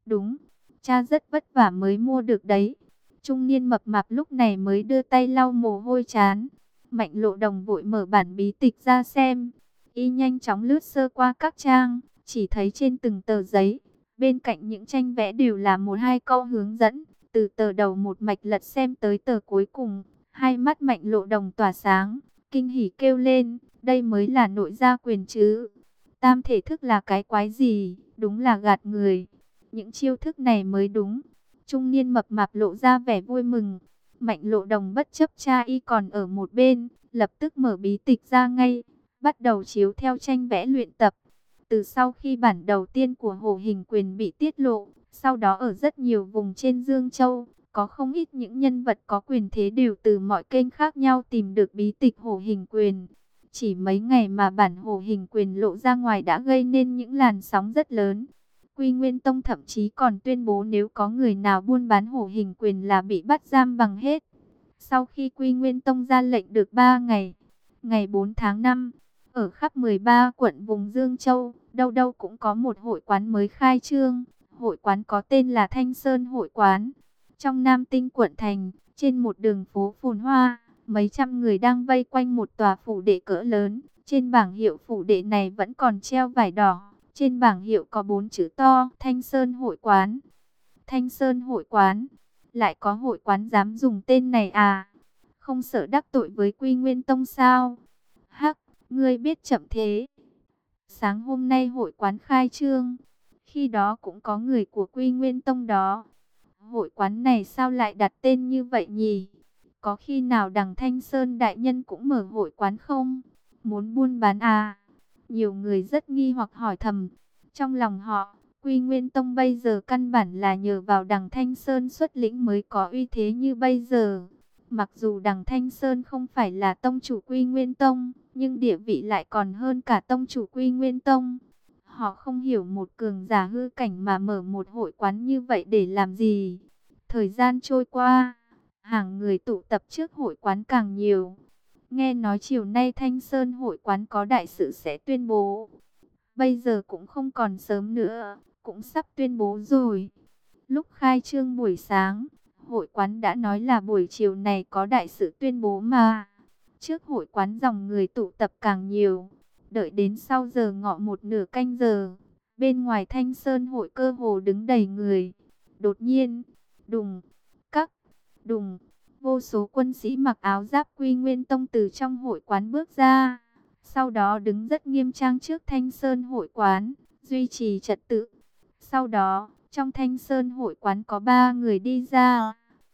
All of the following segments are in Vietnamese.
Đúng, cha rất vất vả mới mua được đấy. Trung niên mập mạp lúc này mới đưa tay lau mồ hôi trán. Mạnh Lộ Đồng vội mở bản bí tịch ra xem. Y nhanh chóng lướt sơ qua các trang, chỉ thấy trên từng tờ giấy, bên cạnh những tranh vẽ đều là một hai câu hướng dẫn. Từ tờ đầu một mạch lật xem tới tờ cuối cùng, hai mắt Mạnh Lộ Đồng tỏa sáng, kinh hỉ kêu lên, đây mới là nội gia quyền chứ. Tam thể thức là cái quái gì, đúng là gạt người. Những chiêu thức này mới đúng. Trung niên mập mạp lộ ra vẻ vui mừng. Mạnh Lộ Đồng bất chấp cha y còn ở một bên, lập tức mở bí tịch ra ngay, bắt đầu chiếu theo tranh vẽ luyện tập. Từ sau khi bản đầu tiên của Hổ Hình Quyền bị tiết lộ, sau đó ở rất nhiều vùng trên Dương Châu, có không ít những nhân vật có quyền thế đều từ mọi kênh khác nhau tìm được bí tịch Hổ Hình Quyền. Chỉ mấy ngày mà bản Hổ Hình Quyền lộ ra ngoài đã gây nên những làn sóng rất lớn. Quy Nguyên Tông thậm chí còn tuyên bố nếu có người nào buôn bán Hổ Hình Quyền là bị bắt giam bằng hết. Sau khi Quy Nguyên Tông ra lệnh được 3 ngày, ngày 4 tháng 5, ở khắp 13 quận vùng Dương Châu, đâu đâu cũng có một hội quán mới khai trương. Hội quán có tên là Thanh Sơn Hội Quán. Trong Nam Tinh quận thành, trên một đường phố phồn hoa, mấy trăm người đang vây quanh một tòa phủ đệ cỡ lớn. Trên bảng hiệu phủ đệ này vẫn còn treo vải đỏ. Trên bảng hiệu có 4 chữ to, Thanh Sơn Hội Quán. Thanh Sơn Hội Quán, lại có hội quán dám dùng tên này à? Không sợ đắc tội với Quy Nguyên Tông sao? Hắc, ngươi biết chậm thế. Sáng hôm nay hội quán khai trương, khi đó cũng có người của Quy Nguyên Tông đó. Hội quán này sao lại đặt tên như vậy nhỉ? Có khi nào đằng Thanh Sơn đại nhân cũng mở hội quán không? Muốn buôn bán à? Nhiều người rất nghi hoặc hỏi thầm. Trong lòng họ, Quy Nguyên Tông bây giờ căn bản là nhờ vào đằng Thanh Sơn xuất lĩnh mới có uy thế như bây giờ. Mặc dù đằng Thanh Sơn không phải là tông chủ Quy Nguyên Tông, nhưng địa vị lại còn hơn cả tông chủ Quy Nguyên Tông. Họ không hiểu một cường giả hư cảnh mà mở một hội quán như vậy để làm gì. Thời gian trôi qua, hàng người tụ tập trước hội quán càng nhiều. Nghe nói chiều nay Thanh Sơn hội quán có đại sự sẽ tuyên bố. Bây giờ cũng không còn sớm nữa, cũng sắp tuyên bố rồi. Lúc khai trương buổi sáng, hội quán đã nói là buổi chiều này có đại sự tuyên bố mà. Trước hội quán dòng người tụ tập càng nhiều. Đợi đến sau giờ ngọ một nửa canh giờ, bên ngoài Thanh Sơn hội cơ hồ đứng đầy người. Đột nhiên, đùng, các, đùng, vô số quân sĩ mặc áo giáp Quy Nguyên Tông từ trong hội quán bước ra. Sau đó đứng rất nghiêm trang trước Thanh Sơn hội quán, duy trì trật tự. Sau đó, trong Thanh Sơn hội quán có 3 người đi ra.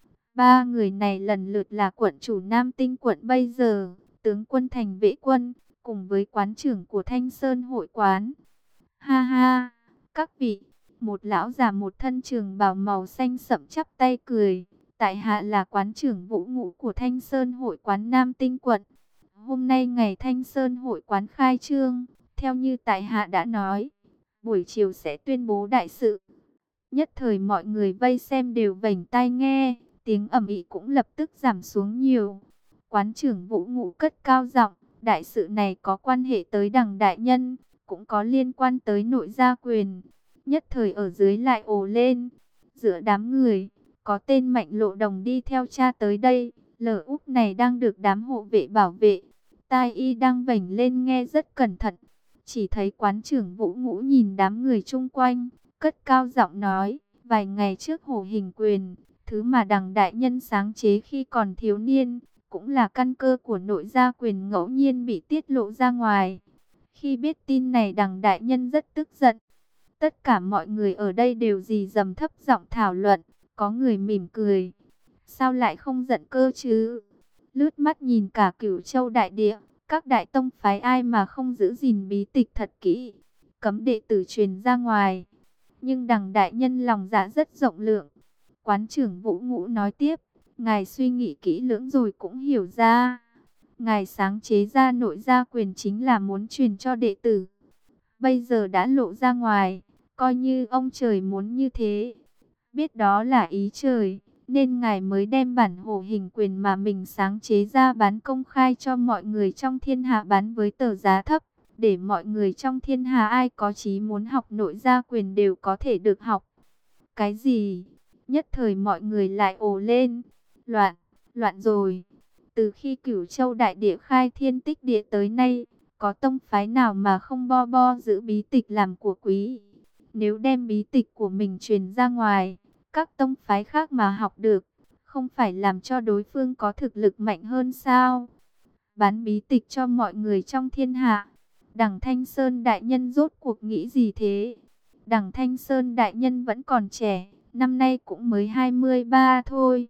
3 người này lần lượt là quận chủ Nam Tinh quận bây giờ, tướng quân Thành Vệ Quân, cùng với quán trưởng của Thanh Sơn hội quán. Ha ha, các vị, một lão già một thân trường bào màu xanh sẫm chắp tay cười. Tại hạ là quán trưởng Vũ Ngũ của Thanh Sơn hội quán Nam Tinh quận. Hôm nay ngày Thanh Sơn hội quán khai trương, theo như tại hạ đã nói, buổi chiều sẽ tuyên bố đại sự. Nhất thời mọi người vây xem đều vểnh tai nghe, tiếng ầm ĩ cũng lập tức giảm xuống nhiều. Quán trưởng Vũ Ngũ cất cao giọng, đại sự này có quan hệ tới đằng đại nhân, cũng có liên quan tới nội gia quyền. Nhất thời ở dưới lại ồ lên. Giữa đám người, có tên Mạnh Lộ Đồng đi theo cha tới đây. Lở Úc này đang được đám hộ vệ bảo vệ. Tai y đang vểnh lên nghe rất cẩn thận. Chỉ thấy quán trưởng Vũ Ngũ nhìn đám người chung quanh, cất cao giọng nói, vài ngày trước Hổ Hình Quyền, thứ mà đằng đại nhân sáng chế khi còn thiếu niên, cũng là căn cơ của nội gia quyền ngẫu nhiên bị tiết lộ ra ngoài. Khi biết tin này đằng đại nhân rất tức giận. Tất cả mọi người ở đây đều rì rầm thấp giọng thảo luận, có người mỉm cười. Sao lại không giận cơ chứ? Lướt mắt nhìn cả Cửu Châu đại địa, các đại tông phái ai mà không giữ gìn bí tịch thật kỹ, cấm đệ tử truyền ra ngoài. Nhưng đằng đại nhân lòng dạ rất rộng lượng. Quán trưởng Vũ Ngũ nói tiếp, ngài suy nghĩ kỹ lưỡng rồi cũng hiểu ra. Ngài sáng chế ra nội gia quyền chính là muốn truyền cho đệ tử. Bây giờ đã lộ ra ngoài, coi như ông trời muốn như thế. Biết đó là ý trời, nên ngài mới đem bản Hổ Hình Quyền mà mình sáng chế ra bán công khai cho mọi người trong thiên hạ, bán với tờ giá thấp, để mọi người trong thiên hạ ai có chí muốn học nội gia quyền đều có thể được học. Cái gì? Nhất thời mọi người lại ồ lên. Loạn, loạn rồi. Từ khi Cửu Châu đại địa khai thiên tích địa tới nay, có tông phái nào mà không bo bo giữ bí tịch làm của quý? Nếu đem bí tịch của mình truyền ra ngoài, các tông phái khác mà học được, không phải làm cho đối phương có thực lực mạnh hơn sao? Bán bí tịch cho mọi người trong thiên hạ. Đằng Thanh Sơn đại nhân rốt cuộc nghĩ gì thế? Đằng Thanh Sơn đại nhân vẫn còn trẻ, năm nay cũng mới 23 thôi.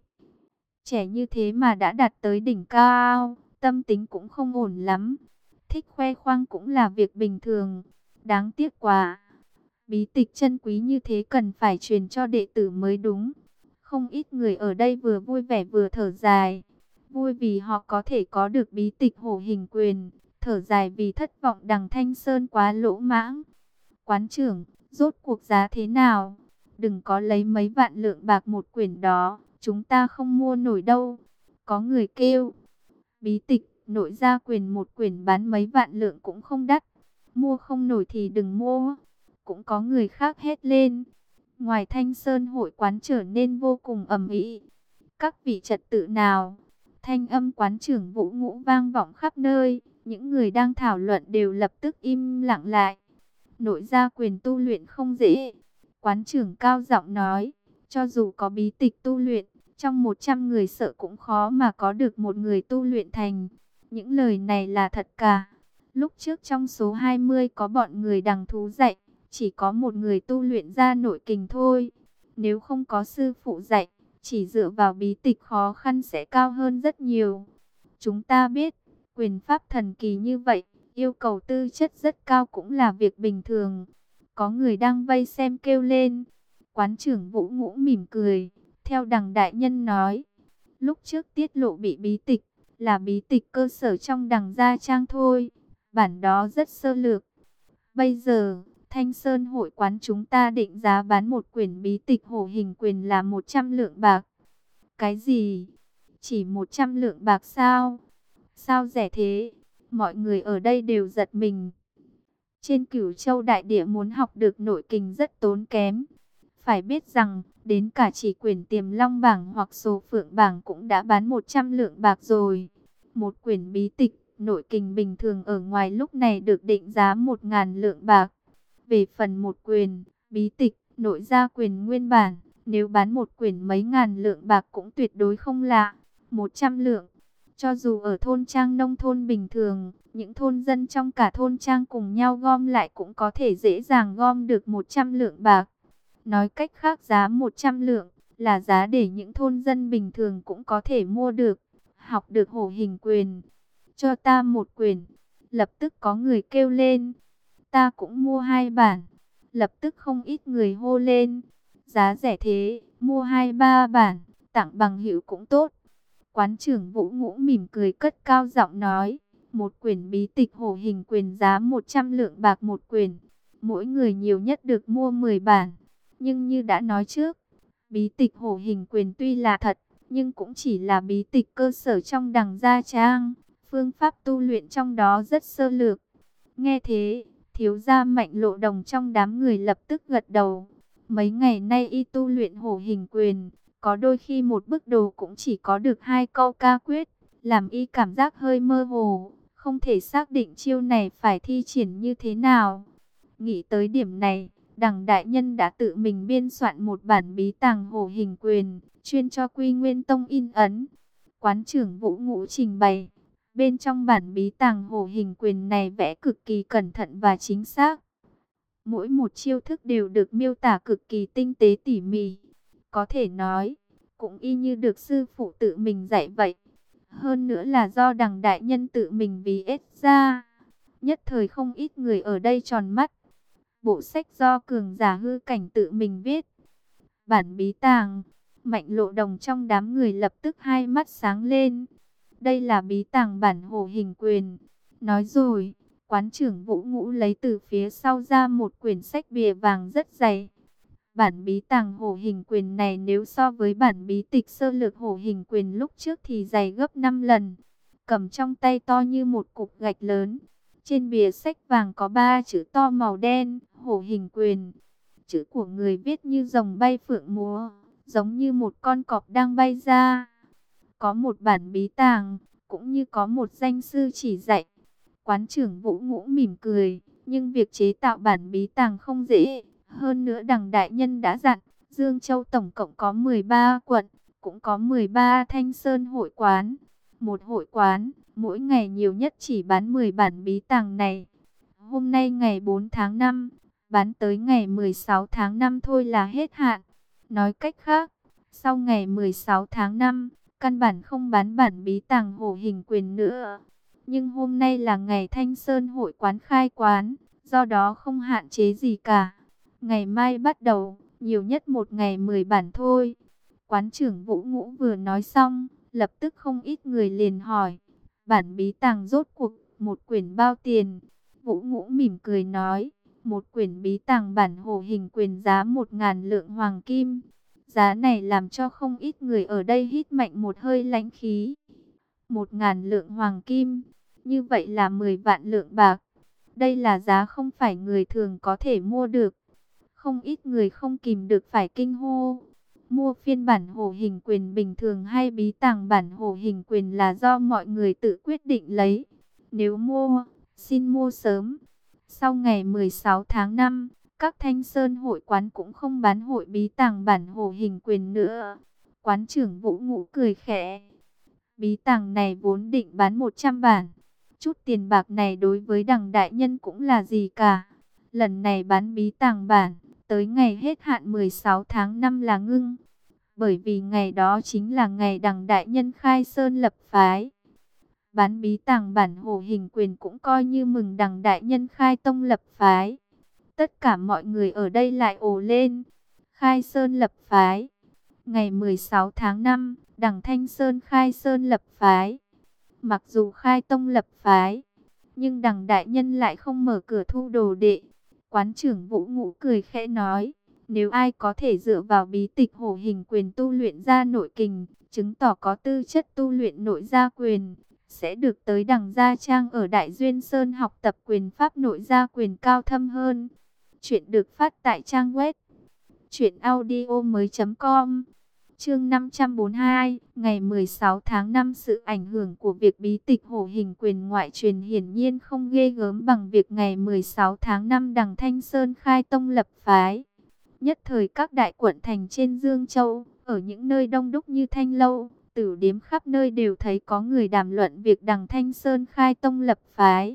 Trẻ như thế mà đã đạt tới đỉnh cao, tâm tính cũng không ổn lắm. Thích khoe khoang cũng là việc bình thường. Đáng tiếc quá. Bí tịch chân quý như thế cần phải truyền cho đệ tử mới đúng. Không ít người ở đây vừa vui vẻ vừa thở dài. Vui vì họ có thể có được bí tịch Hổ Hình Quyền. Thở dài vì thất vọng đằng Thanh Sơn quá lỗ mãng. Quán trưởng, rốt cuộc giá thế nào? Đừng có lấy mấy vạn lượng bạc một quyển đó, chúng ta không mua nổi đâu. Có người kêu, bí tịch, nội gia quyền một quyển bán mấy vạn lượng cũng không đắt. Mua không nổi thì đừng mua. Cũng có người khác hét lên. Ngoài Thanh Sơn hội quán trở nên vô cùng ầm ĩ. Các vị trật tự nào? Thanh âm quán trưởng Vũ Ngũ vang vọng khắp nơi. Những người đang thảo luận đều lập tức im lặng lại. Nội gia quyền tu luyện không dễ. Quán trưởng cao giọng nói, cho dù có bí tịch tu luyện, trong 100 người sợ cũng khó mà có được một người tu luyện thành. Những lời này là thật cả. Lúc trước trong số 20 có bọn người đằng thú dạy, chỉ có một người tu luyện ra nội kình thôi. Nếu không có sư phụ dạy, chỉ dựa vào bí tịch khó khăn sẽ cao hơn rất nhiều. Chúng ta biết, quyền pháp thần kỳ như vậy, yêu cầu tư chất rất cao cũng là việc bình thường. Có người đang vây xem kêu lên. Quán trưởng Vũ Ngũ mỉm cười, theo đằng đại nhân nói. Lúc trước tiết lộ bị bí tịch, là bí tịch cơ sở trong đằng gia trang thôi. Bản đó rất sơ lược. Bây giờ, Thanh Sơn hội quán chúng ta định giá bán một quyển bí tịch Hổ Hình Quyền là 100 lượng bạc. Cái gì? Chỉ 100 lượng bạc sao? Sao rẻ thế? Mọi người ở đây đều giật mình. Trên Cửu Châu đại địa muốn học được nội kình rất tốn kém. Phải biết rằng, đến cả chỉ quyển Tiềm Long bảng hoặc Số Phượng bảng cũng đã bán 100 lượng bạc rồi. Một quyển bí tịch, nội kình bình thường ở ngoài lúc này được định giá 1.000 lượng bạc. Về phần một quyển, bí tịch, nội gia quyền nguyên bản, nếu bán một quyển mấy ngàn lượng bạc cũng tuyệt đối không lạ. 100 lượng. Cho dù ở thôn trang nông thôn bình thường, những thôn dân trong cả thôn trang cùng nhau gom lại cũng có thể dễ dàng gom được 100 lượng bạc. Nói cách khác giá 100 lượng là giá để những thôn dân bình thường cũng có thể mua được, học được Hổ Hình Quyền. Cho ta một quyển. Lập tức có người kêu lên. Ta cũng mua 2 bản. Lập tức không ít người hô lên. Giá rẻ thế, mua 2-3 bản, tặng bằng hữu cũng tốt. Quán trưởng Vũ Ngũ mỉm cười cất cao giọng nói, một quyển bí tịch Hổ Hình Quyền giá 100 lượng bạc một quyển, mỗi người nhiều nhất được mua 10 bản. Nhưng như đã nói trước, bí tịch Hổ Hình Quyền tuy là thật, nhưng cũng chỉ là bí tịch cơ sở trong đằng gia trang, phương pháp tu luyện trong đó rất sơ lược. Nghe thế, thiếu gia Mạnh Lộ Đồng trong đám người lập tức gật đầu. Mấy ngày nay y tu luyện Hổ Hình Quyền, có đôi khi một bức đồ cũng chỉ có được 2 câu ca quyết, làm y cảm giác hơi mơ hồ, không thể xác định chiêu này phải thi triển như thế nào. Nghĩ tới điểm này, đằng đại nhân đã tự mình biên soạn một bản bí tàng Hổ Hình Quyền, chuyên cho Quy Nguyên Tông in ấn. Quán trưởng Vũ Ngũ trình bày, bên trong bản bí tàng Hổ Hình Quyền này vẽ cực kỳ cẩn thận và chính xác. Mỗi một chiêu thức đều được miêu tả cực kỳ tinh tế tỉ mỉ. Có thể nói, cũng y như được sư phụ tự mình dạy vậy. Hơn nữa là do đằng đại nhân tự mình ví ết ra. Nhất thời không ít người ở đây tròn mắt. Bộ sách do cường giả hư cảnh tự mình viết. Bản bí tàng, Mạnh Lộ Đồng trong đám người lập tức hai mắt sáng lên. Đây là bí tàng bản Hổ Hình Quyền. Nói rồi, quán trưởng Vũ Ngũ lấy từ phía sau ra một quyển sách bìa vàng rất dày. Bản bí tàng Hổ Hình Quyền này nếu so với bản bí tịch sơ lược Hổ Hình Quyền lúc trước thì dày gấp 5 lần. Cầm trong tay to như một cục gạch lớn. Trên bìa sách vàng có 3 chữ to màu đen, Hổ Hình Quyền. chữ của người viết như rồng bay phượng múa, giống như một con cọp đang bay ra. Có một bản bí tàng, cũng như có một danh sư chỉ dạy. Quán trưởng Vũ Ngũ mỉm cười, nhưng việc chế tạo bản bí tàng không dễ. Hơn nữa đằng đại nhân đã dặn, Dương Châu tổng cộng có 13 quận, cũng có 13 thanh sơn hội quán. Một hội quán, mỗi ngày nhiều nhất chỉ bán 10 bản bí tàng này. Hôm nay ngày 4 tháng 5, bán tới ngày 16 tháng 5 thôi là hết hạn. Nói cách khác, sau ngày 16 tháng 5, căn bản không bán bản bí tàng Hổ Hình Quyền nữa. Nhưng hôm nay là ngày Thanh Sơn hội quán khai quán, do đó không hạn chế gì cả. Ngày mai bắt đầu, nhiều nhất một ngày 10 bản thôi. Quán trưởng Vũ Ngũ vừa nói xong, lập tức không ít người liền hỏi, bản bí tàng rốt cuộc một quyển bao tiền? Vũ Ngũ mỉm cười nói, một quyển bí tàng bản Hổ Hình Quyền giá 1.000 lượng hoàng kim. Giá này làm cho không ít người ở đây hít mạnh một hơi lãnh khí. 1.000 lượng hoàng kim, như vậy là 10 vạn lượng bạc. Đây là giá không phải người thường có thể mua được. Không ít người không kìm được phải kinh hô. Mua phiên bản Hổ Hình Quyền bình thường hay bí tàng bản Hổ Hình Quyền là do mọi người tự quyết định lấy. Nếu mua, xin mua sớm. Sau ngày 16 tháng 5, các Thanh Sơn hội quán cũng không bán hội bí tàng bản Hổ Hình Quyền nữa. Quán trưởng Vũ Ngũ cười khẽ. Bí tàng này vốn định bán 100 bản. Chút tiền bạc này đối với đằng đại nhân cũng là gì cả. Lần này bán bí tàng bản, tới ngày hết hạn 16 tháng 5 là ngưng. Bởi vì ngày đó chính là ngày đằng đại nhân khai sơn lập phái. Bán bí tàng bản Hổ Hình Quyền cũng coi như mừng đằng đại nhân khai tông lập phái. Tất cả mọi người ở đây lại ồ lên. Khai sơn lập phái. Ngày 16 tháng 5, đằng Thanh Sơn khai sơn lập phái. Mặc dù khai tông lập phái, nhưng đằng đại nhân lại không mở cửa thu đồ đệ. Quán trưởng Vũ Ngũ cười khẽ nói, nếu ai có thể dựa vào bí tịch Hổ Hình Quyền tu luyện ra nội kình, chứng tỏ có tư chất tu luyện nội gia quyền, sẽ được tới đằng Gia Trang ở Đại Duyên Sơn học tập quyền pháp nội gia quyền cao thâm hơn. Chuyện được phát tại trang web truyệnaudiomoi.com. Chương 542, ngày 16 tháng 5, sự ảnh hưởng của việc bí tịch Hổ Hình Quyền ngoại truyền hiển nhiên không ghê gớm bằng việc ngày 16 tháng 5 đằng Thanh Sơn khai tông lập phái. Nhất thời các đại quận thành trên Dương Châu, ở những nơi đông đúc như Thanh Lâu, Tử Điếm khắp nơi đều thấy có người đàm luận việc đằng Thanh Sơn khai tông lập phái.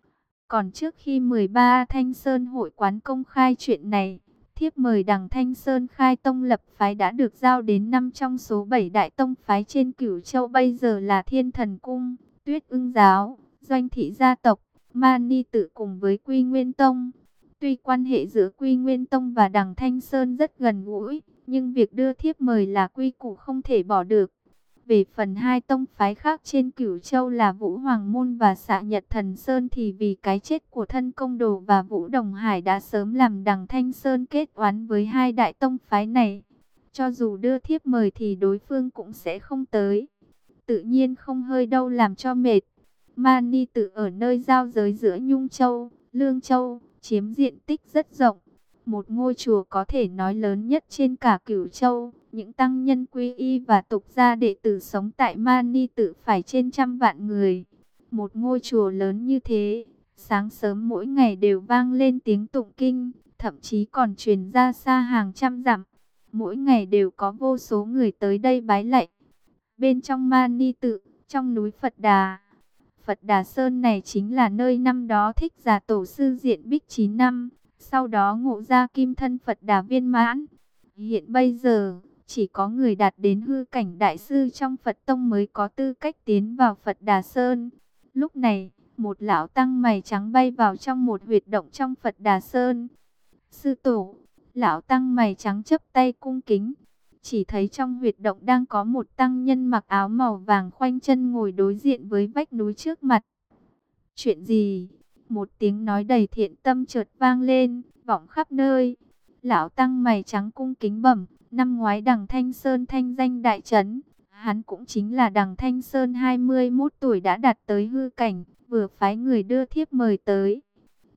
Còn trước khi 13 Thanh Sơn hội quán công khai chuyện này, thiếp mời đằng Thanh Sơn khai tông lập phái đã được giao đến 5 trong số 7 đại tông phái trên Cửu Châu, bây giờ là Thiên Thần Cung, Tuyết Ưng Giáo, Doanh Thị Gia Tộc, Mani Tự cùng với Quy Nguyên Tông. Tuy quan hệ giữa Quy Nguyên Tông và đằng Thanh Sơn rất gần gũi, nhưng việc đưa thiếp mời là quy củ không thể bỏ được. Về phần hai tông phái khác trên Cửu Châu là Vũ Hoàng Môn và Xạ Nhật Thần Sơn thì vì cái chết của Thân Công Đồ và Vũ Đồng Hải đã sớm làm đằng Thanh Sơn kết oán với hai đại tông phái này. Cho dù đưa thiếp mời thì đối phương cũng sẽ không tới. Tự nhiên không hơi đâu làm cho mệt. Mani Tự ở nơi giao giới giữa Nhung Châu, Lương Châu, chiếm diện tích rất rộng. Một ngôi chùa có thể nói lớn nhất trên cả Cửu Châu. Những tăng nhân quy y và tục gia đệ tử sống tại Mani Tự phải trên 100 vạn người. Một ngôi chùa lớn như thế, sáng sớm mỗi ngày đều vang lên tiếng tụng kinh, thậm chí còn truyền ra xa hàng trăm dặm. Mỗi ngày đều có vô số người tới đây bái lạy. Bên trong Mani Tự, trong núi Phật Đà, Phật Đà Sơn này chính là nơi năm đó Thích Giả Tổ sư diện bích 9 năm, sau đó ngộ ra kim thân Phật Đà viên mãn. Hiện bây giờ, chỉ có người đạt đến hư cảnh đại sư trong Phật Tông mới có tư cách tiến vào Phật Đà Sơn. Lúc này, một lão tăng mày trắng bay vào trong một huyệt động trong Phật Đà Sơn. Sư tổ, lão tăng mày trắng chắp tay cung kính. Chỉ thấy trong huyệt động đang có một tăng nhân mặc áo màu vàng khoanh chân ngồi đối diện với vách núi trước mặt. Chuyện gì? Một tiếng nói đầy thiện tâm chợt vang lên, vọng khắp nơi. Lão tăng mày trắng cung kính bẩm, năm ngoái đằng Thanh Sơn thanh danh đại chấn, hắn cũng chính là đằng Thanh Sơn 21 tuổi đã đạt tới hư cảnh, vừa phái người đưa thiếp mời tới.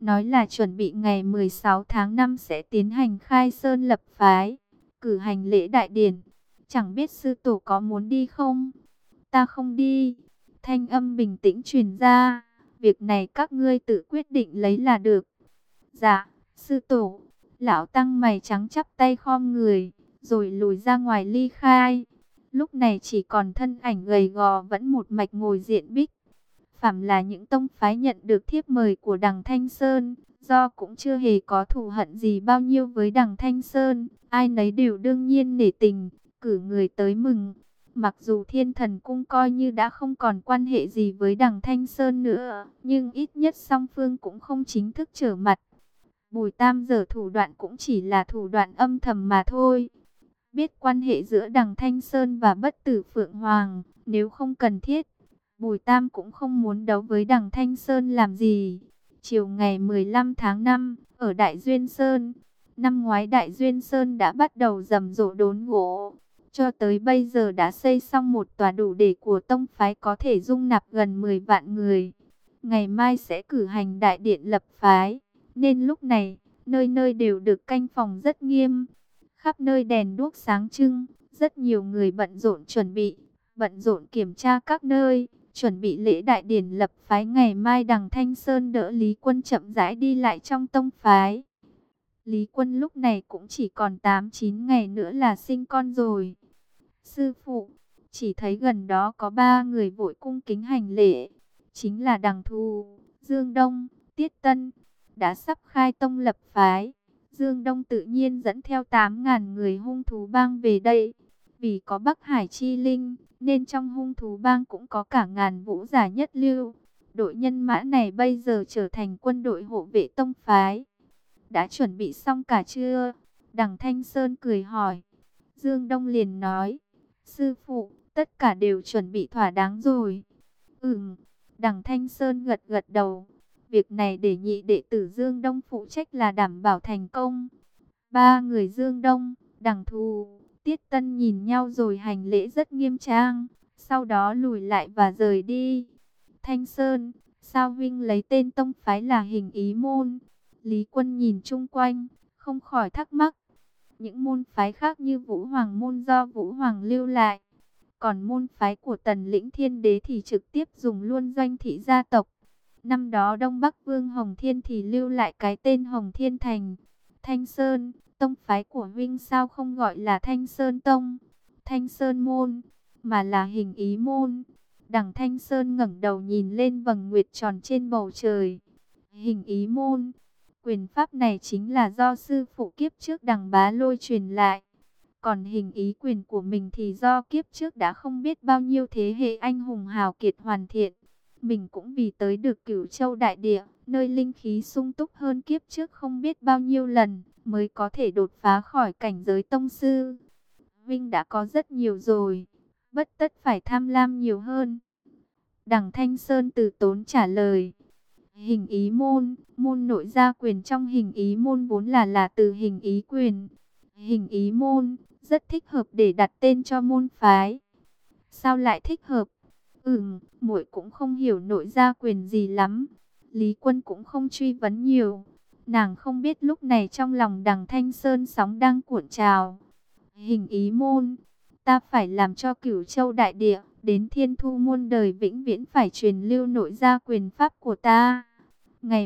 nói là chuẩn bị ngày 16 tháng 5 sẽ tiến hành khai sơn lập phái, cử hành lễ đại điển. Chẳng biết sư tổ có muốn đi không? Ta không đi. Thanh âm bình tĩnh truyền ra. Việc này các ngươi tự quyết định lấy là được. Dạ, sư tổ. Lão tăng mày trắng chắp tay khom người, rồi lùi ra ngoài ly khai. Lúc này chỉ còn thân ảnh gầy gò vẫn một mạch ngồi diện bích. Phàm là những tông phái nhận được thiếp mời của Đằng Thanh Sơn, do cũng chưa hề có thù hận gì bao nhiêu với Đằng Thanh Sơn, ai nấy đều đương nhiên nể tình, cử người tới mừng. Mặc dù Thiên Thần Cung coi như đã không còn quan hệ gì với Đằng Thanh Sơn nữa, nhưng ít nhất song phương cũng không chính thức trở mặt. Bùi Tam giờ thủ đoạn cũng chỉ là thủ đoạn âm thầm mà thôi. Biết quan hệ giữa Đằng Thanh Sơn và Bất Tử Phượng Hoàng, nếu không cần thiết, Bùi Tam cũng không muốn đấu với Đằng Thanh Sơn làm gì. Chiều ngày 15 tháng 5, ở Đại Duyên Sơn, năm ngoái Đại Duyên Sơn đã bắt đầu rầm rộ đốn gỗ. Cho tới bây giờ đã xây xong một tòa đủ để của tông phái có thể dung nạp gần 10 vạn người. Ngày mai sẽ cử hành đại điện lập phái, nên lúc này, nơi nơi đều được canh phòng rất nghiêm. Khắp nơi đèn đuốc sáng trưng, rất nhiều người bận rộn chuẩn bị, bận rộn kiểm tra các nơi, chuẩn bị lễ đại điển lập phái ngày mai. Đằng Thanh Sơn đỡ Lý Quân chậm rãi đi lại trong tông phái. Lý Quân lúc này cũng chỉ còn 8-9 ngày nữa là sinh con rồi. Sư phụ, chỉ thấy gần đó có 3 người vội cung kính hành lễ, chính là Đằng Thù, Dương Đông, Tiết Tân, đã sắp khai tông lập phái. Dương Đông tự nhiên dẫn theo 8.000 người hung thú bang về đây. Vì có Bắc Hải chi linh, nên trong hung thú bang cũng có cả ngàn vũ giả nhất lưu. Đội nhân mã này bây giờ trở thành quân đội hộ vệ tông phái. Đã chuẩn bị xong cả chưa? Đằng Thanh Sơn cười hỏi. Dương Đông liền nói, sư phụ, tất cả đều chuẩn bị thỏa đáng rồi. Đằng Thanh Sơn gật gật đầu. Việc này để nhị đệ tử Dương Đông phụ trách là đảm bảo thành công. 3 người Dương Đông, Đằng Thù, Tiết Tân nhìn nhau rồi hành lễ rất nghiêm trang, sau đó lùi lại và rời đi. Thanh Sơn, sao huynh lấy tên tông phái là Hình Ý Môn? Lý Quân nhìn chung quanh, không khỏi thắc mắc. Những môn phái khác như Vũ Hoàng Môn do Vũ Hoàng lưu lại. Còn môn phái của Tần Lĩnh Thiên Đế thì trực tiếp dùng luôn doanh thị gia tộc. Năm đó Đông Bắc Vương Hồng Thiên thì lưu lại cái tên Hồng Thiên Thành. Thanh Sơn, tông phái của huynh sao không gọi là Thanh Sơn Tông, Thanh Sơn Môn, mà là Hình Ý Môn? Đằng Thanh Sơn ngẩng đầu nhìn lên vầng nguyệt tròn trên bầu trời. Hình Ý Môn, quyền pháp này chính là do sư phụ kiếp trước Đằng Bá Lôi truyền lại. Còn hình ý quyền của mình thì do kiếp trước đã không biết bao nhiêu thế hệ anh hùng hào kiệt hoàn thiện. Mình cũng vì tới được Cửu Châu Đại Địa, nơi linh khí sung túc hơn kiếp trước không biết bao nhiêu lần, mới có thể đột phá khỏi cảnh giới tông sư. Vinh đã có rất nhiều rồi, bất tất phải tham lam nhiều hơn. Đằng Thanh Sơn từ tốn trả lời. Hình ý môn, môn nội gia quyền trong hình ý môn vốn là từ hình ý quyền. Hình ý môn, rất thích hợp để đặt tên cho môn phái. Sao lại thích hợp? Muội cũng không hiểu nội gia quyền gì lắm. Lý Quân cũng không truy vấn nhiều. Nàng không biết lúc này trong lòng Đằng Thanh Sơn sóng đang cuộn trào. Hình ý môn, ta phải làm cho Cửu Châu Đại Địa, đến Thiên Thu muôn đời vĩnh viễn phải truyền lưu nội gia quyền pháp của ta. Ngày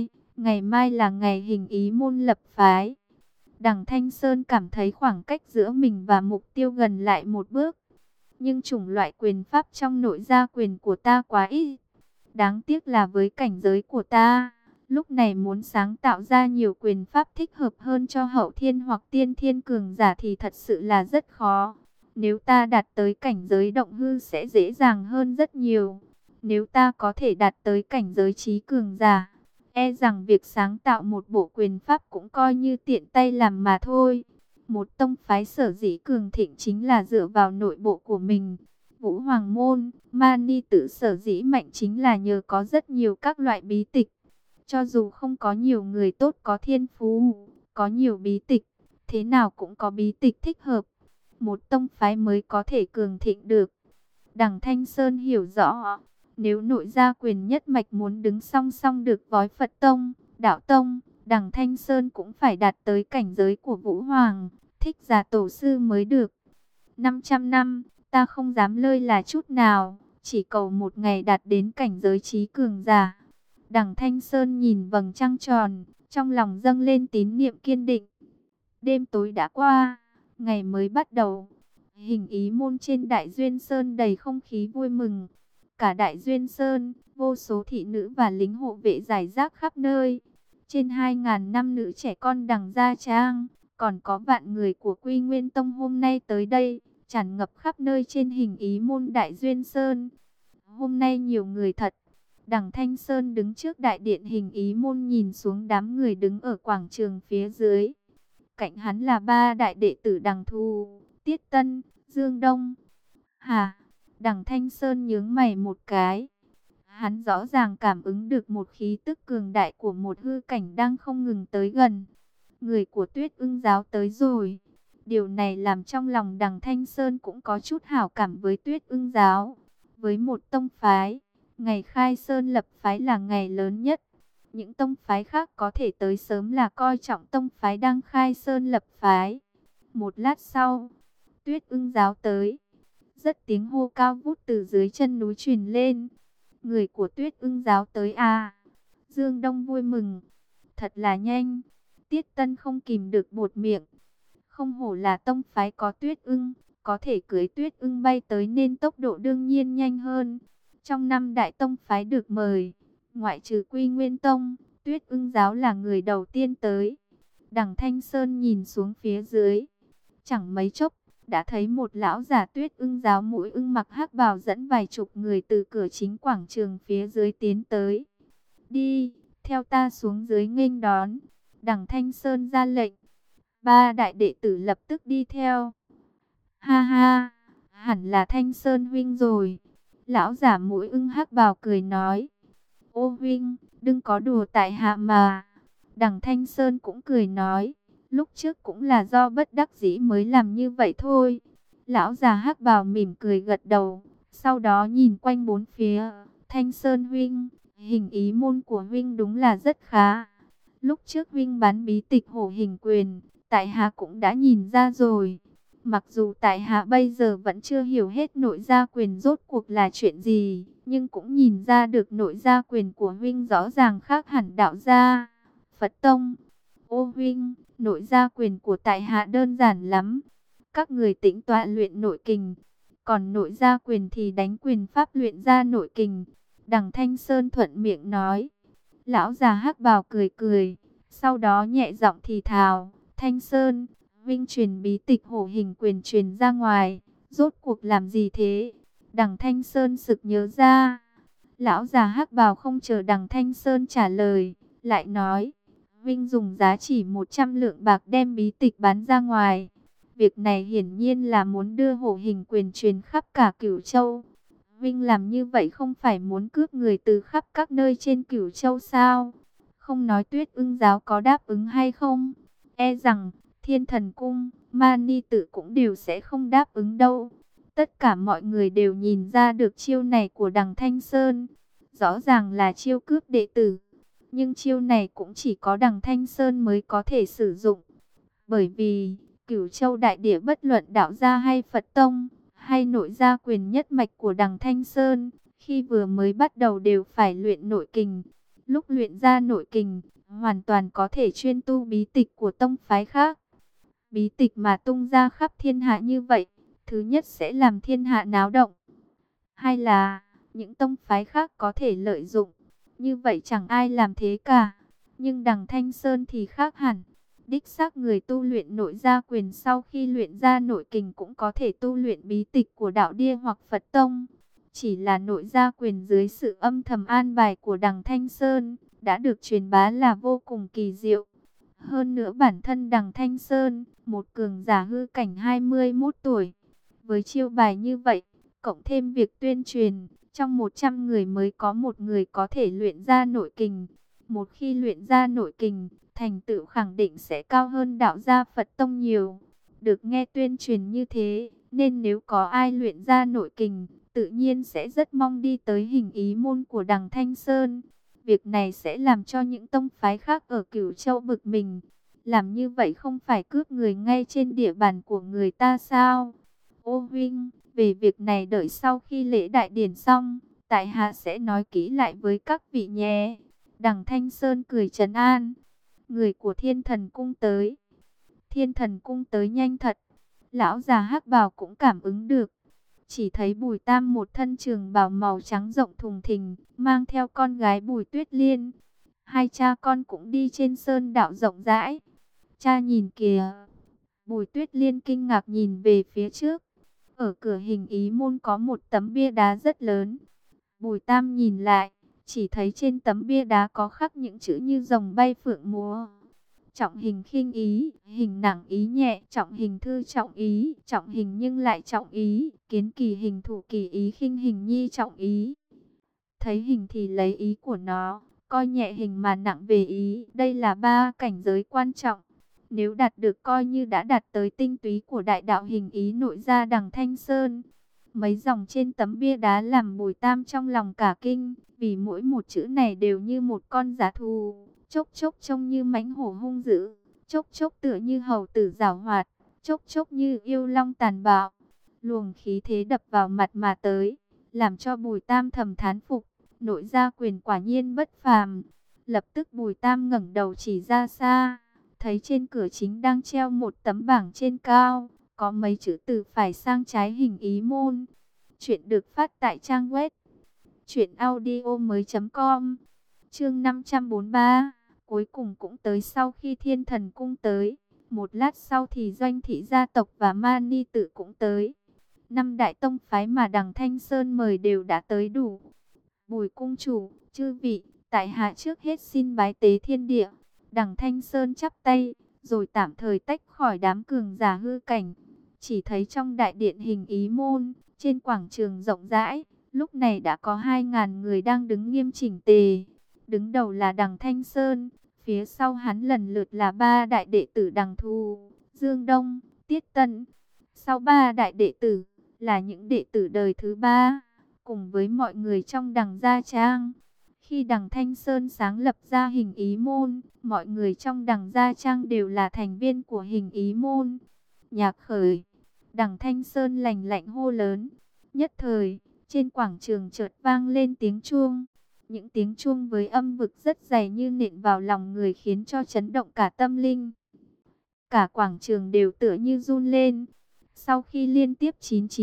mai là ngày hình ý môn lập phái. Đằng Thanh Sơn cảm thấy khoảng cách giữa mình và mục tiêu gần lại một bước. Nhưng chủng loại quyền pháp trong nội gia quyền của ta quá ít. Đáng tiếc là với cảnh giới của ta, lúc này muốn sáng tạo ra nhiều quyền pháp thích hợp hơn cho hậu thiên hoặc tiên thiên cường giả thì thật sự là rất khó. Nếu ta đạt tới cảnh giới động hư sẽ dễ dàng hơn rất nhiều. Nếu ta có thể đạt tới cảnh giới trí cường giả, e rằng việc sáng tạo một bộ quyền pháp cũng coi như tiện tay làm mà thôi. Một tông phái sở dĩ cường thịnh chính là dựa vào nội bộ của mình. Vũ Hoàng Môn, Mani Tử sở dĩ mạnh chính là nhờ có rất nhiều các loại bí tịch. Cho dù không có nhiều người tốt có thiên phú, có nhiều bí tịch, thế nào cũng có bí tịch thích hợp. Một tông phái mới có thể cường thịnh được. Đằng Thanh Sơn hiểu rõ, nếu nội gia quyền nhất mạch muốn đứng song song được với Phật Tông, đạo tông, Đằng Thanh Sơn cũng phải đạt tới cảnh giới của Vũ Hoàng, Thích Giả tổ sư mới được. 500 năm, ta không dám lơi là chút nào, chỉ cầu một ngày đạt đến cảnh giới trí cường giả. Đằng Thanh Sơn nhìn vầng trăng tròn, trong lòng dâng lên tín niệm kiên định. Đêm tối đã qua, ngày mới bắt đầu. Hình ý môn trên Đại Duyên Sơn đầy không khí vui mừng. Cả Đại Duyên Sơn, vô số thị nữ và lính hộ vệ rải rác khắp nơi. Trên 2.000 nam nữ trẻ con Đằng Gia Trang, còn có vạn người của Quy Nguyên Tông hôm nay tới đây, tràn ngập khắp nơi trên hình ý môn Đại Duyên Sơn. Hôm nay nhiều người thật. Đằng Thanh Sơn đứng trước đại điện hình ý môn nhìn xuống đám người đứng ở quảng trường phía dưới. Cạnh hắn là ba đại đệ tử Đằng Thù, Tiết Tân, Dương Đông. Hả? Đằng Thanh Sơn nhướng mày một cái. Hắn rõ ràng cảm ứng được một khí tức cường đại của một hư cảnh đang không ngừng tới gần. Người của Tuyết Ưng giáo tới rồi. Điều này làm trong lòng Đằng Thanh Sơn cũng có chút hảo cảm với Tuyết Ưng giáo. Với một tông phái, ngày khai sơn lập phái là ngày lớn nhất. Những tông phái khác có thể tới sớm là coi trọng tông phái đang khai sơn lập phái. Một lát sau, Tuyết Ưng giáo tới. Rất tiếng hô cao vút từ dưới chân núi truyền lên. Người của Tuyết Ưng giáo tới à? Dương Đông vui mừng. Thật là nhanh. Tiết Tân không kìm được buột miệng. Không hổ là tông phái có Tuyết Ưng, có thể cưới Tuyết Ưng bay tới nên tốc độ đương nhiên nhanh hơn. Trong năm đại tông phái được mời, ngoại trừ Quy Nguyên Tông, Tuyết Ưng giáo là người đầu tiên tới. Đằng Thanh Sơn nhìn xuống phía dưới, chẳng mấy chốc đã thấy một lão giả Tuyết Ưng giáo mũi ưng mặc hắc bào dẫn vài chục người từ cửa chính quảng trường phía dưới tiến tới. Đi, theo ta xuống dưới nghênh đón. Đằng Thanh Sơn ra lệnh. Ba đại đệ tử lập tức đi theo. Ha ha, hẳn là Thanh Sơn huynh rồi. Lão giả mũi ưng hắc bào cười nói. Ô huynh, đừng có đùa tại hạ mà. Đằng Thanh Sơn cũng cười nói. Lúc trước cũng là do bất đắc dĩ mới làm như vậy thôi. Lão già hắc bào mỉm cười gật đầu. Sau đó nhìn quanh bốn phía. Thanh Sơn huynh, hình ý môn của huynh đúng là rất khá. Lúc trước huynh bán bí tịch hổ hình quyền, tại hạ cũng đã nhìn ra rồi. Mặc dù tại hạ bây giờ vẫn chưa hiểu hết nội gia quyền rốt cuộc là chuyện gì, nhưng cũng nhìn ra được nội gia quyền của huynh rõ ràng khác hẳn đạo gia, Phật Tông. Ô huynh, nội gia quyền của tại hạ đơn giản lắm. Các người tĩnh tọa luyện nội kình, còn nội gia quyền thì đánh quyền pháp luyện ra nội kình. Đằng Thanh Sơn thuận miệng nói. Lão già hắc bào cười cười, sau đó nhẹ giọng thì thào, Thanh Sơn, huynh truyền bí tịch hổ hình quyền truyền ra ngoài, rốt cuộc làm gì thế? Đằng Thanh Sơn sực nhớ ra. Lão già hắc bào không chờ đằng Thanh Sơn trả lời, lại nói, huynh dùng giá chỉ 100 lượng bạc đem bí tịch bán ra ngoài. Việc này hiển nhiên là muốn đưa hổ hình quyền truyền khắp cả Cửu Châu. Huynh làm như vậy không phải muốn cướp người từ khắp các nơi trên Cửu Châu sao? Không nói Tuyết Ưng giáo có đáp ứng hay không, e rằng Thiên Thần Cung, Mani Tự cũng đều sẽ không đáp ứng đâu. Tất cả mọi người đều nhìn ra được chiêu này của đằng Thanh Sơn. Rõ ràng là chiêu cướp đệ tử. Nhưng chiêu này cũng chỉ có đằng Thanh Sơn mới có thể sử dụng. Bởi vì, Cửu Châu đại địa bất luận đạo gia hay Phật Tông, hay nội gia quyền nhất mạch của đằng Thanh Sơn, khi vừa mới bắt đầu đều phải luyện nội kình. Lúc luyện ra nội kình, hoàn toàn có thể chuyên tu bí tịch của tông phái khác. Bí tịch mà tung ra khắp thiên hạ như vậy, thứ nhất sẽ làm thiên hạ náo động. Hay là, những tông phái khác có thể lợi dụng. Như vậy chẳng ai làm thế cả. Nhưng đằng Thanh Sơn thì khác hẳn. Đích xác người tu luyện nội gia quyền sau khi luyện ra nội kình cũng có thể tu luyện bí tịch của đạo Địa hoặc Phật Tông. Chỉ là nội gia quyền dưới sự âm thầm an bài của đằng Thanh Sơn, đã được truyền bá là vô cùng kỳ diệu. Hơn nữa bản thân đằng Thanh Sơn, một cường giả hư cảnh 21 tuổi. Với chiêu bài như vậy, cộng thêm việc tuyên truyền, trong 100 người mới có một người có thể luyện ra nội kình. Một khi luyện ra nội kình, thành tựu khẳng định sẽ cao hơn đạo gia Phật Tông nhiều. Được nghe tuyên truyền như thế, nên nếu có ai luyện ra nội kình, tự nhiên sẽ rất mong đi tới hình ý môn của đằng Thanh Sơn. Việc này sẽ làm cho những tông phái khác ở Cửu Châu bực mình. Làm như vậy không phải cướp người ngay trên địa bàn của người ta sao? Ô huynh, về việc này đợi sau khi lễ đại điển xong, tại hạ sẽ nói kỹ lại với các vị nhé. Đằng Thanh Sơn cười trấn an. Người của Thiên Thần Cung tới. Thiên Thần Cung tới nhanh thật. Lão già Hắc Bào cũng cảm ứng được. Chỉ thấy Bùi Tam một thân trường bào màu trắng rộng thùng thình, mang theo con gái Bùi Tuyết Liên. Hai cha con cũng đi trên sơn đạo rộng rãi. Cha nhìn kìa. Bùi Tuyết Liên kinh ngạc nhìn về phía trước. Ở cửa hình ý môn có một tấm bia đá rất lớn. Bùi Tam nhìn lại, chỉ thấy trên tấm bia đá có khắc những chữ như rồng bay phượng múa. Trọng hình khinh ý, hình nặng ý nhẹ, trọng hình thư trọng ý, trọng hình nhưng lại trọng ý, kiến kỳ hình thủ kỳ ý, khinh hình nhi trọng ý. Thấy hình thì lấy ý của nó, coi nhẹ hình mà nặng về ý. Đây là ba cảnh giới quan trọng. Nếu đạt được coi như đã đạt tới tinh túy của đại đạo hình ý nội gia đằng Thanh Sơn. Mấy dòng trên tấm bia đá làm Bùi Tam trong lòng cả kinh, vì mỗi một chữ này đều như một con dã thú, chốc chốc trông như mãnh hổ hung dữ, chốc chốc tựa như hầu tử giảo hoạt, chốc chốc như yêu long tàn bạo. Luồng khí thế đập vào mặt mà tới, làm cho Bùi Tam thầm thán phục, nội gia quyền quả nhiên bất phàm. Lập tức Bùi Tam ngẩng đầu chỉ ra xa, thấy trên cửa chính đang treo một tấm bảng trên cao, có mấy chữ từ phải sang trái hình ý môn. Chuyện được phát tại trang web truyệnaudiomoi.com. Chương 543, cuối cùng cũng tới sau khi Thiên Thần Cung tới. Một lát sau thì Doanh thị gia tộc và Mani tự cũng tới. Năm đại tông phái mà đằng Thanh Sơn mời đều đã tới đủ. Bùi cung chủ, chư vị, tại hạ trước hết xin bái tế thiên địa. Đằng Thanh Sơn chắp tay, rồi tạm thời tách khỏi đám cường giả hư cảnh. Chỉ thấy trong đại điện hình ý môn, trên quảng trường rộng rãi, lúc này đã có 2.000 người đang đứng nghiêm chỉnh tề. Đứng đầu là đằng Thanh Sơn, phía sau hắn lần lượt là ba đại đệ tử đằng Thù, Dương Đông, Tiết Tân. Sau ba đại đệ tử, là những đệ tử đời thứ ba, cùng với mọi người trong đằng Gia Trang. Khi đằng Thanh Sơn sáng lập ra hình ý môn, mọi người trong đằng Gia Trang đều là thành viên của hình ý môn. Nhạc khởi, đằng Thanh Sơn lạnh lạnh hô lớn. Nhất thời, trên quảng trường chợt vang lên tiếng chuông. Những tiếng chuông với âm vực rất dày như nện vào lòng người, khiến cho chấn động cả tâm linh. Cả quảng trường đều tựa như run lên. Sau khi liên tiếp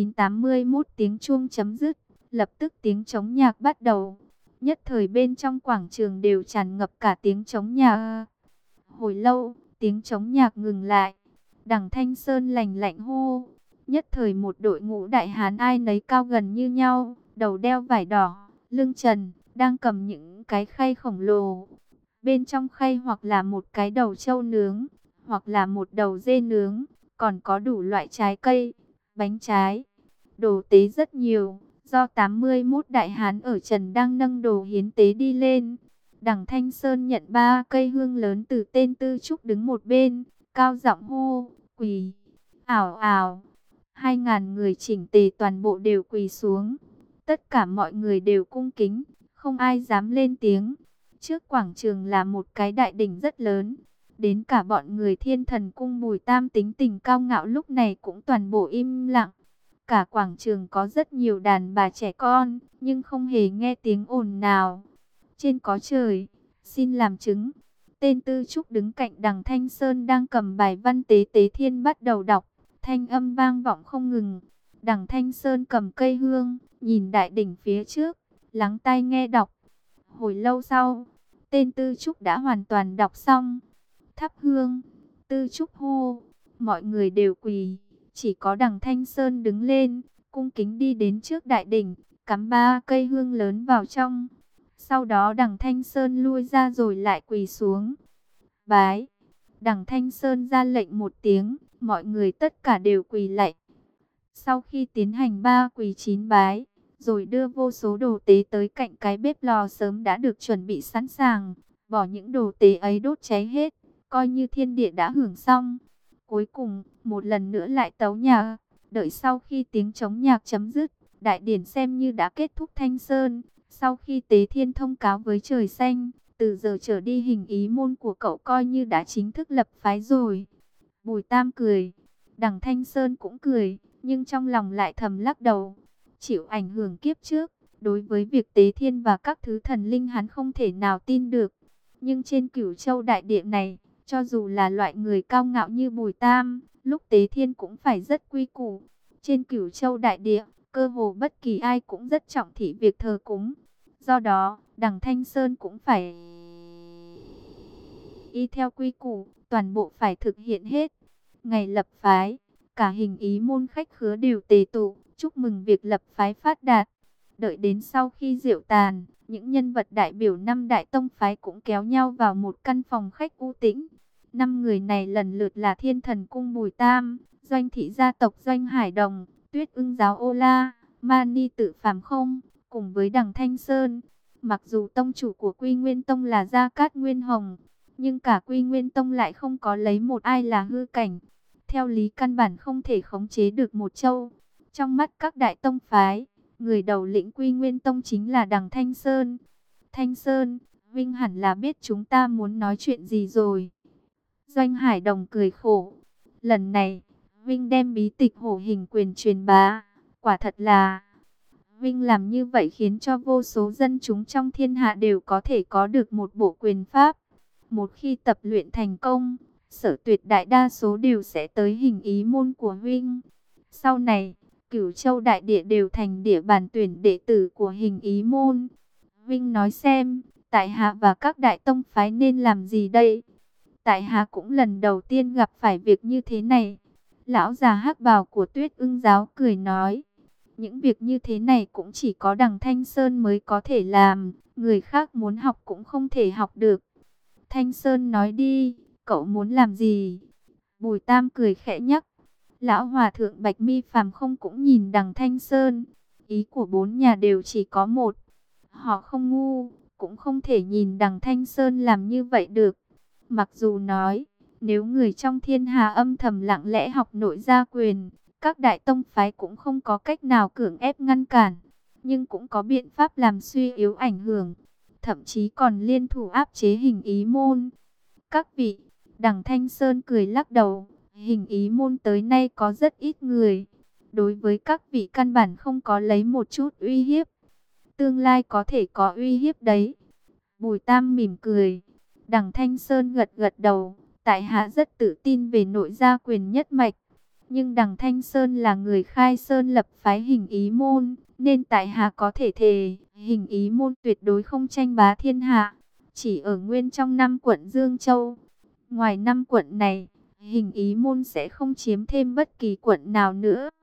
9981 tiếng chuông chấm dứt, lập tức tiếng trống nhạc bắt đầu. Nhất thời bên trong quảng trường đều tràn ngập cả tiếng trống nhạc. Hồi lâu, tiếng trống nhạc ngừng lại. Đằng Thanh Sơn lạnh lạnh hô. Nhất thời một đội ngũ đại hán ai nấy cao gần như nhau, đầu đeo vải đỏ, lưng trần, đang cầm những cái khay khổng lồ. Bên trong khay hoặc là một cái đầu trâu nướng, hoặc là một đầu dê nướng, còn có đủ loại trái cây, bánh trái, đồ tế rất nhiều. Do 81 đại hán ở trần đang nâng đồ hiến tế đi lên. Đằng Thanh Sơn nhận 3 cây hương lớn từ tên Tư Trúc đứng một bên, cao giọng hô, quỳ, ảo ảo. 2.000 người chỉnh tề toàn bộ đều quỳ xuống. Tất cả mọi người đều cung kính, không ai dám lên tiếng. Trước quảng trường là một cái đại đỉnh rất lớn. Đến cả bọn người Thiên Thần Cung Bùi Tam tính tình cao ngạo lúc này cũng toàn bộ im lặng. Cả quảng trường có rất nhiều đàn bà trẻ con, nhưng không hề nghe tiếng ồn nào. Trên có trời, xin làm chứng. Tên Tư Trúc đứng cạnh đằng Thanh Sơn đang cầm bài văn tế tế thiên bắt đầu đọc. Thanh âm vang vọng không ngừng. Đằng Thanh Sơn cầm cây hương, nhìn đại đỉnh phía trước, lắng tai nghe đọc. Hồi lâu sau, tên Tư Trúc đã hoàn toàn đọc xong. Thắp hương, Tư Trúc hô, mọi người đều quỳ. Chỉ có đằng Thanh Sơn đứng lên, cung kính đi đến trước đại đỉnh, cắm 3 cây hương lớn vào trong. Sau đó đằng Thanh Sơn lui ra rồi lại quỳ xuống. Bái, đằng Thanh Sơn ra lệnh một tiếng, mọi người tất cả đều quỳ lạy. Sau khi tiến hành 3 quỳ 9 bái, rồi đưa vô số đồ tế tới cạnh cái bếp lò sớm đã được chuẩn bị sẵn sàng, bỏ những đồ tế ấy đốt cháy hết, coi như thiên địa đã hưởng xong. Cuối cùng, một lần nữa lại tấu nhạc, đợi sau khi tiếng trống nhạc chấm dứt, đại điển xem như đã kết thúc. Thanh Sơn, Sau khi Tế Thiên thông cáo với trời xanh, từ giờ trở đi hình ý môn của cậu coi như đã chính thức lập phái rồi. Bùi Tam cười, đằng Thanh Sơn cũng cười, nhưng trong lòng lại thầm lắc đầu. Chịu ảnh hưởng kiếp trước, đối với việc Tế Thiên và các thứ thần linh hắn không thể nào tin được. Nhưng trên Cửu Châu đại địa này, cho dù là loại người cao ngạo như Bùi Tam, lúc Tế Thiên cũng phải rất quy củ. Trên Cửu Châu đại địa, cơ hồ bất kỳ ai cũng rất trọng thị việc thờ cúng. Do đó, đằng Thanh Sơn cũng phải y theo quy củ, toàn bộ phải thực hiện hết. Ngày lập phái, cả hình ý môn khách khứa đều tề tụ, chúc mừng việc lập phái phát đạt. Đợi đến sau khi rượu tàn, những nhân vật đại biểu năm đại tông phái cũng kéo nhau vào một căn phòng khách u tĩnh. 5 người này lần lượt là Thiên Thần Cung Bùi Tam, Doanh Thị gia tộc Doanh Hải Đồng, Tuyết Ưng giáo Ô La, Mani Tự Phàm Không, cùng với đằng Thanh Sơn. Mặc dù tông chủ của Quy Nguyên Tông là Gia Cát Nguyên Hồng, nhưng cả Quy Nguyên Tông lại không có lấy một ai là hư cảnh. Theo lý căn bản không thể khống chế được một châu. Trong mắt các đại tông phái, người đầu lĩnh Quy Nguyên Tông chính là đằng Thanh Sơn. Thanh Sơn, Vinh hẳn là biết chúng ta muốn nói chuyện gì rồi. Doanh Hải Đồng cười khổ. Lần này, Vinh đem bí tịch hổ hình quyền truyền bá. Quả thật là... Vinh làm như vậy khiến cho vô số dân chúng trong thiên hạ đều có thể có được một bộ quyền pháp. Một khi tập luyện thành công, Sở Tuyệt đại đa số đều sẽ tới hình ý môn của Vinh. Sau này, Cửu Châu đại địa đều thành địa bàn tuyển đệ tử của hình ý môn. Vinh nói xem, tại hạ và các đại tông phái nên làm gì đây? Tại hạ cũng lần đầu tiên gặp phải việc như thế này. Lão già hắc bào của Tuyết Ưng giáo cười nói, những việc như thế này cũng chỉ có đằng Thanh Sơn mới có thể làm, người khác muốn học cũng không thể học được. Thanh Sơn nói đi, cậu muốn làm gì? Bùi Tam cười khẽ nhắc. Lão hòa thượng Bạch Mi Phàm Không cũng nhìn đằng Thanh Sơn. Ý của bốn nhà đều chỉ có một. Họ không ngu, cũng không thể nhìn đằng Thanh Sơn làm như vậy được. Mặc dù nói, nếu người trong thiên hà âm thầm lặng lẽ học nội gia quyền, các đại tông phái cũng không có cách nào cưỡng ép ngăn cản, nhưng cũng có biện pháp làm suy yếu ảnh hưởng, thậm chí còn liên thủ áp chế hình ý môn. Các vị, đằng Thanh Sơn cười lắc đầu, hình ý môn tới nay có rất ít người. Đối với các vị căn bản không có lấy một chút uy hiếp. Tương lai có thể có uy hiếp đấy. Bùi Tam mỉm cười. Đằng Thanh Sơn gật gật đầu. Tại hạ rất tự tin về nội gia quyền nhất mạch. Nhưng đằng Thanh Sơn là người khai sơn lập phái hình ý môn. Nên tại hạ có thể thề hình ý môn tuyệt đối không tranh bá thiên hạ. Chỉ ở nguyên trong 5 quận Dương Châu. Ngoài 5 quận này, hình ý môn sẽ không chiếm thêm bất kỳ quận nào nữa.